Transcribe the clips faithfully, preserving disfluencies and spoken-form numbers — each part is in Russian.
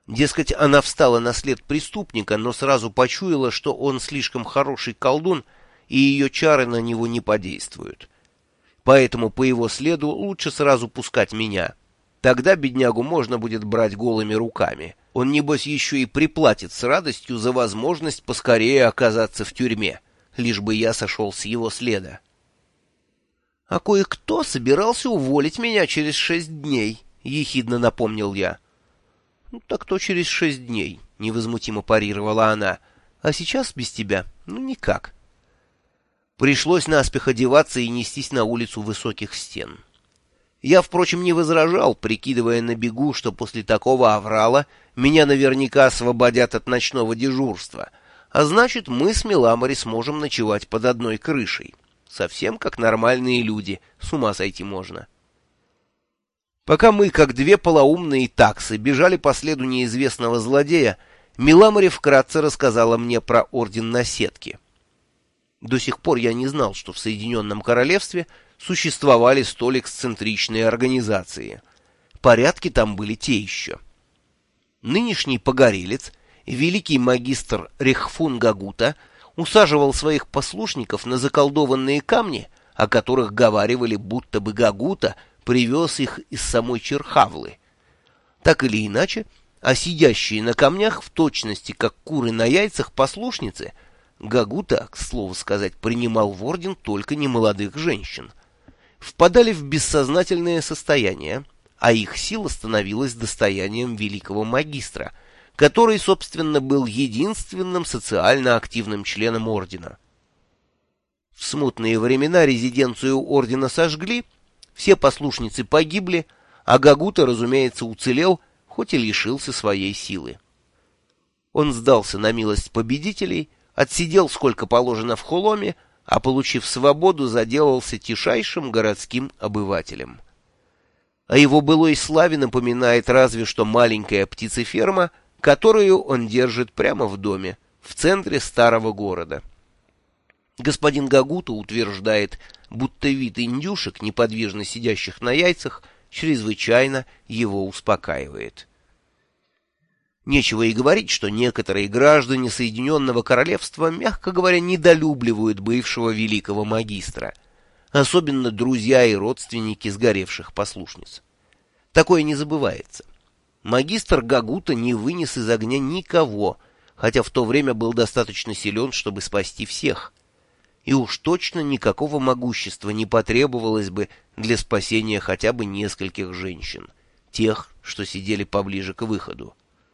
Дескать, она встала на след преступника, но сразу почуяла, что он слишком хороший колдун, и ее чары на него не подействуют. Поэтому по его следу лучше сразу пускать меня. Тогда беднягу можно будет брать голыми руками. Он, небось, еще и приплатит с радостью за возможность поскорее оказаться в тюрьме, лишь бы я сошел с его следа. — А кое-кто собирался уволить меня через шесть дней, — ехидно напомнил я. — Ну, так то через шесть дней, — невозмутимо парировала она. — А сейчас без тебя? Ну, никак. Пришлось наспех одеваться и нестись на улицу высоких стен. Я, впрочем, не возражал, прикидывая на бегу, что после такого аврала меня наверняка освободят от ночного дежурства, а значит, мы с Миламори сможем ночевать под одной крышей. Совсем как нормальные люди, с ума сойти можно. Пока мы, как две полоумные таксы, бежали по следу неизвестного злодея, Миламори вкратце рассказала мне про Орден Наседки. До сих пор я не знал, что в Соединенном Королевстве существовали столь эксцентричные организации. Порядки там были те еще. Нынешний погорелец, великий магистр Рехфун Гагута, усаживал своих послушников на заколдованные камни, о которых говаривали, будто бы Гагута привез их из самой Черхавлы. Так или иначе, а сидящие на камнях в точности, как куры на яйцах, послушницы, Гагута, к слову сказать, принимал в орден только немолодых женщин, впадали в бессознательное состояние, а их сила становилась достоянием великого магистра, который, собственно, был единственным социально активным членом ордена. В смутные времена резиденцию ордена сожгли, все послушницы погибли, а Гагута, разумеется, уцелел, хоть и лишился своей силы. Он сдался на милость победителей, отсидел сколько положено в Холоме, а, получив свободу, заделался тишайшим городским обывателем. О его былой славе напоминает разве что маленькая птицеферма, которую он держит прямо в доме, в центре старого города. Господин Гагута утверждает, будто вид индюшек, неподвижно сидящих на яйцах, чрезвычайно его успокаивает. Нечего и говорить, что некоторые граждане Соединенного Королевства, мягко говоря, недолюбливают бывшего великого магистра, особенно друзья и родственники сгоревших послушниц. Такое не забывается. Магистр Гагута не вынес из огня никого, хотя в то время был достаточно силен, чтобы спасти всех. И уж точно никакого могущества не потребовалось бы для спасения хотя бы нескольких женщин, тех, что сидели поближе к выходу.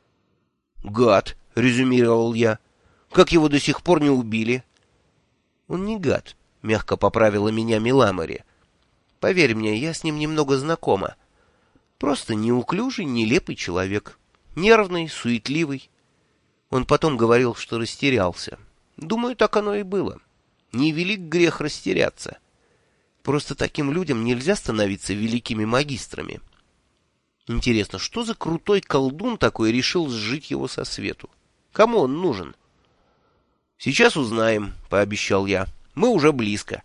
«Гад», — резюмировал я, — «как его до сих пор не убили?» «Он не гад», — мягко поправила меня Миламори. «Поверь мне, я с ним немного знакома. Просто неуклюжий, нелепый человек, нервный, суетливый». Он потом говорил, что растерялся. Думаю, так оно и было. Невелик грех растеряться. Просто таким людям нельзя становиться великими магистрами. Интересно, что за крутой колдун такой решил сжить его со свету? Кому он нужен? Сейчас узнаем, пообещал я. Мы уже близко.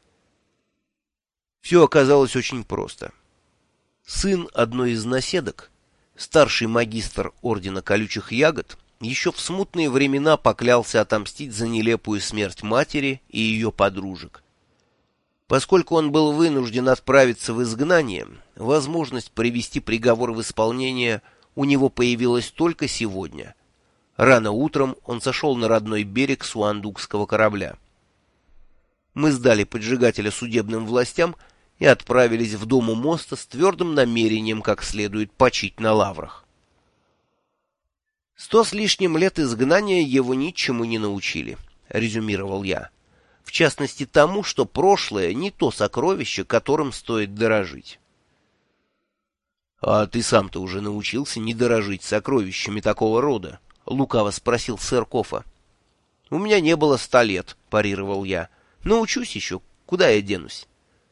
Все оказалось очень просто. Сын одной из наседок, старший магистр Ордена Колючих Ягод, еще в смутные времена поклялся отомстить за нелепую смерть матери и ее подружек. Поскольку он был вынужден отправиться в изгнание, возможность привести приговор в исполнение у него появилась только сегодня. Рано утром он сошел на родной берег суандукского корабля. Мы сдали поджигателя судебным властям и отправились в дом у моста с твердым намерением как следует почить на лаврах. «Сто с лишним лет изгнания его ничему не научили», — резюмировал я. «В частности тому, что прошлое не то сокровище, которым стоит дорожить». «А ты сам-то уже научился не дорожить сокровищами такого рода?» — лукаво спросил сэр Кофа. «У меня не было ста лет», — парировал я. «Научусь еще. Куда я денусь?»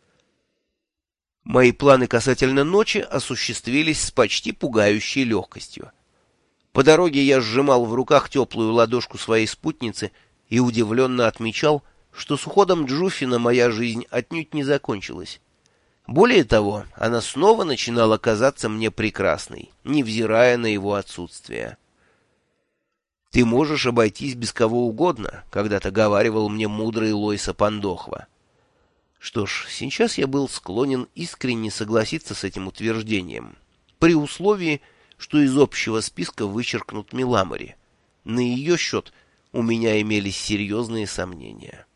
Мои планы касательно ночи осуществились с почти пугающей легкостью. По дороге я сжимал в руках теплую ладошку своей спутницы и удивленно отмечал, что с уходом Джуфина моя жизнь отнюдь не закончилась. Более того, она снова начинала казаться мне прекрасной, невзирая на его отсутствие. «Ты можешь обойтись без кого угодно», — когда-то говаривал мне мудрый Лойса Пандохва. Что ж, сейчас я был склонен искренне согласиться с этим утверждением, при условии, что из общего списка вычеркнут Миламори. На ее счет у меня имелись серьезные сомнения.